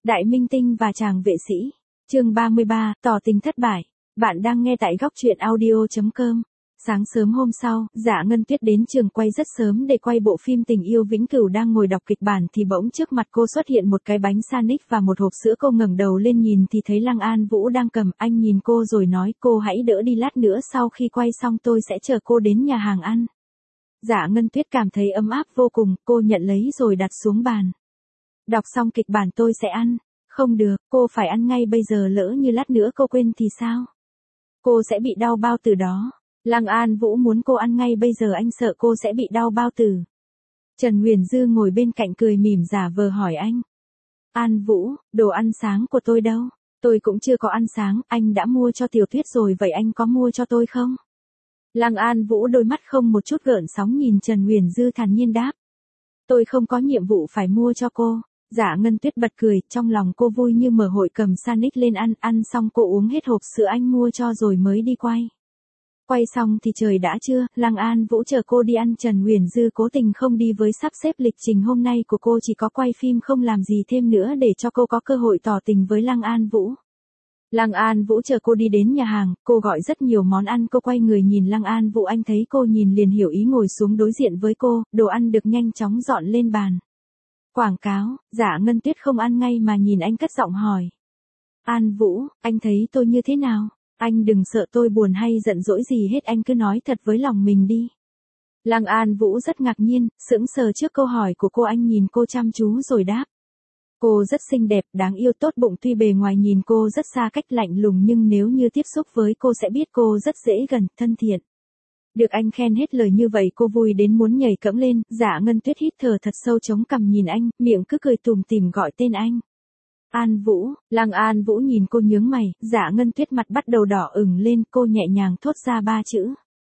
Đại minh tinh và chàng vệ sĩ. Chương 33, tỏ tình thất bại. Bạn đang nghe tại góc truyện audio.com. Sáng sớm hôm sau, Dạ Ngân Tuyết đến trường quay rất sớm để quay bộ phim Tình yêu vĩnh cửu. Đang ngồi đọc kịch bản thì bỗng trước mặt cô xuất hiện một cái bánh sandwich và một hộp sữa. Cô ngẩng đầu lên nhìn thì thấy Lăng An Vũ đang cầm. Anh nhìn cô rồi nói, cô hãy đỡ đi, lát nữa sau khi quay xong tôi sẽ chờ cô đến nhà hàng ăn. Dạ Ngân Tuyết cảm thấy ấm áp vô cùng, cô nhận lấy rồi đặt xuống bàn. Đọc xong kịch bản tôi sẽ ăn. Không được, cô phải ăn ngay bây giờ, lỡ như lát nữa cô quên thì sao? Cô sẽ bị đau bao tử đó. Lăng An Vũ muốn cô ăn ngay bây giờ, anh sợ cô sẽ bị đau bao tử. Trần Huyền Dư ngồi bên cạnh cười mỉm giả vờ hỏi anh. An Vũ, đồ ăn sáng của tôi đâu? Tôi cũng chưa có ăn sáng, anh đã mua cho Tiểu Tuyết rồi, vậy anh có mua cho tôi không? Lăng An Vũ đôi mắt không một chút gợn sóng nhìn Trần Huyền Dư thản nhiên đáp. Tôi không có nhiệm vụ phải mua cho cô. Dạ Ngân Tuyết bật cười, trong lòng cô vui như mở hội, cầm sandwich lên ăn xong cô uống hết hộp sữa anh mua cho rồi mới đi quay. Quay xong thì trời đã trưa, Lăng An Vũ chờ cô đi ăn. Trần Huyền Dư cố tình không đi với sắp xếp lịch trình hôm nay của cô, chỉ có quay phim không làm gì thêm nữa để cho cô có cơ hội tỏ tình với Lăng An Vũ. Lăng An Vũ chờ cô đi đến nhà hàng, cô gọi rất nhiều món ăn. Cô quay người nhìn Lăng An Vũ, anh thấy cô nhìn liền hiểu ý, ngồi xuống đối diện với cô, đồ ăn được nhanh chóng dọn lên bàn. Quảng cáo. Dạ Ngân Tuyết không ăn ngay mà nhìn anh cất giọng hỏi. An Vũ, anh thấy tôi như thế nào? Anh đừng sợ tôi buồn hay giận dỗi gì hết, anh cứ nói thật với lòng mình đi. Lăng An Vũ rất ngạc nhiên, sững sờ trước câu hỏi của cô. Anh nhìn cô chăm chú rồi đáp. Cô rất xinh đẹp, đáng yêu, tốt bụng. Tuy bề ngoài nhìn cô rất xa cách, lạnh lùng, nhưng nếu như tiếp xúc với cô sẽ biết cô rất dễ gần, thân thiện. Được anh khen hết lời như vậy cô vui đến muốn nhảy cẫng lên. Dạ Ngân Tuyết hít thở thật sâu, chống cằm nhìn anh, miệng cứ cười tủm tỉm gọi tên anh. An Vũ. Lăng An Vũ nhìn cô nhướng mày. Dạ Ngân Tuyết mặt bắt đầu đỏ ửng lên, cô nhẹ nhàng thốt ra 3 chữ.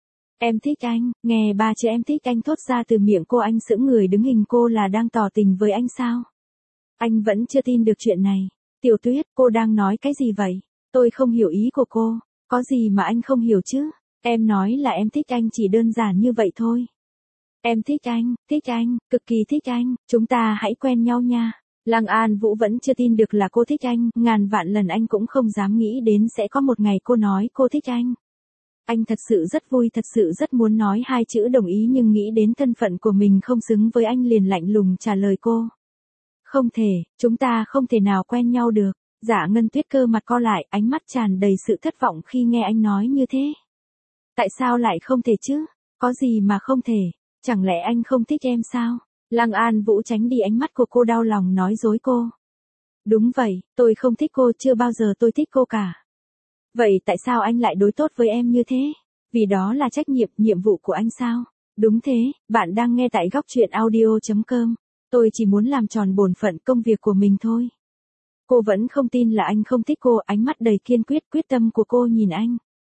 Em thích anh. Nghe 3 chữ em thích anh thốt ra từ miệng cô, anh sững người đứng hình. Cô là đang tỏ tình với anh sao? Anh vẫn chưa tin được chuyện này. Tiểu Tuyết, cô đang nói cái gì vậy? Tôi không hiểu ý của cô. Có gì mà anh không hiểu chứ? Em nói là em thích anh, chỉ đơn giản như vậy thôi. Em thích anh, cực kỳ thích anh, chúng ta hãy quen nhau nha. Lăng An Vũ vẫn chưa tin được là cô thích anh, ngàn vạn lần anh cũng không dám nghĩ đến sẽ có một ngày cô nói cô thích anh. Anh thật sự rất vui, thật sự rất muốn nói 2 chữ đồng ý, nhưng nghĩ đến thân phận của mình không xứng với anh liền lạnh lùng trả lời cô. Không thể, chúng ta không thể nào quen nhau được. Dạ Ngân Tuyết cơ mặt co lại, ánh mắt tràn đầy sự thất vọng khi nghe anh nói như thế. Tại sao lại không thể chứ? Có gì mà không thể? Chẳng lẽ anh không thích em sao? Lăng An Vũ tránh đi ánh mắt của cô, đau lòng nói dối cô. Đúng vậy, tôi không thích cô, chưa bao giờ tôi thích cô cả. Vậy tại sao anh lại đối tốt với em như thế? Vì đó là trách nhiệm, nhiệm vụ của anh sao? Đúng thế, bạn đang nghe tại góc truyện audio.com. Tôi chỉ muốn làm tròn bổn phận công việc của mình thôi. Cô vẫn không tin là anh không thích cô, ánh mắt đầy kiên quyết, quyết tâm của cô nhìn anh.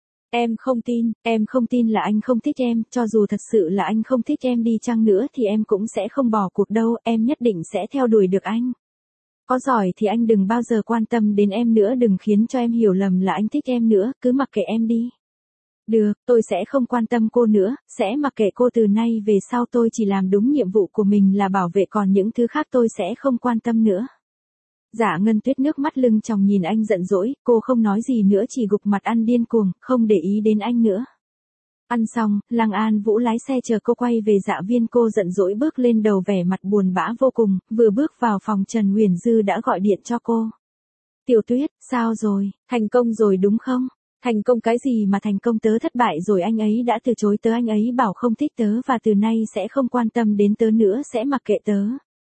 Em không tin là anh không thích em, cho dù thật sự là anh không thích em đi chăng nữa thì em cũng sẽ không bỏ cuộc đâu, em nhất định sẽ theo đuổi được anh. Có giỏi thì anh đừng bao giờ quan tâm đến em nữa, đừng khiến cho em hiểu lầm là anh thích em nữa, cứ mặc kệ em đi. Được, tôi sẽ không quan tâm cô nữa, sẽ mặc kệ cô từ nay về sau, tôi chỉ làm đúng nhiệm vụ của mình là bảo vệ, còn những thứ khác tôi sẽ không quan tâm nữa. Dạ Ngân Tuyết nước mắt lưng tròng nhìn anh giận dỗi, cô không nói gì nữa, chỉ gục mặt ăn điên cuồng, không để ý đến anh nữa. Ăn xong, Lăng An Vũ lái xe chờ cô quay về Dạ Viên. Cô giận dỗi bước lên đầu, vẻ mặt buồn bã vô cùng, vừa bước vào phòng Trần Huyền Dư đã gọi điện cho cô. Tiểu Tuyết, sao rồi, thành công rồi đúng không? Thành công cái gì mà thành công, tớ thất bại rồi, anh ấy đã từ chối tớ, anh ấy bảo không thích tớ và từ nay sẽ không quan tâm đến tớ nữa, sẽ mặc kệ tớ.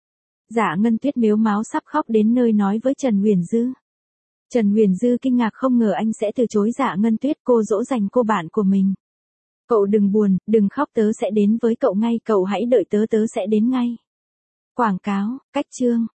Dạ Ngân Tuyết mếu máo sắp khóc đến nơi nói với Trần Huyền Dư. Trần Huyền Dư kinh ngạc, không ngờ anh sẽ từ chối Dạ Ngân Tuyết, cô dỗ dành cô bạn của mình. Cậu đừng buồn, đừng khóc, tớ sẽ đến với cậu ngay, cậu hãy đợi tớ, tớ sẽ đến ngay. Quảng cáo, cách chương.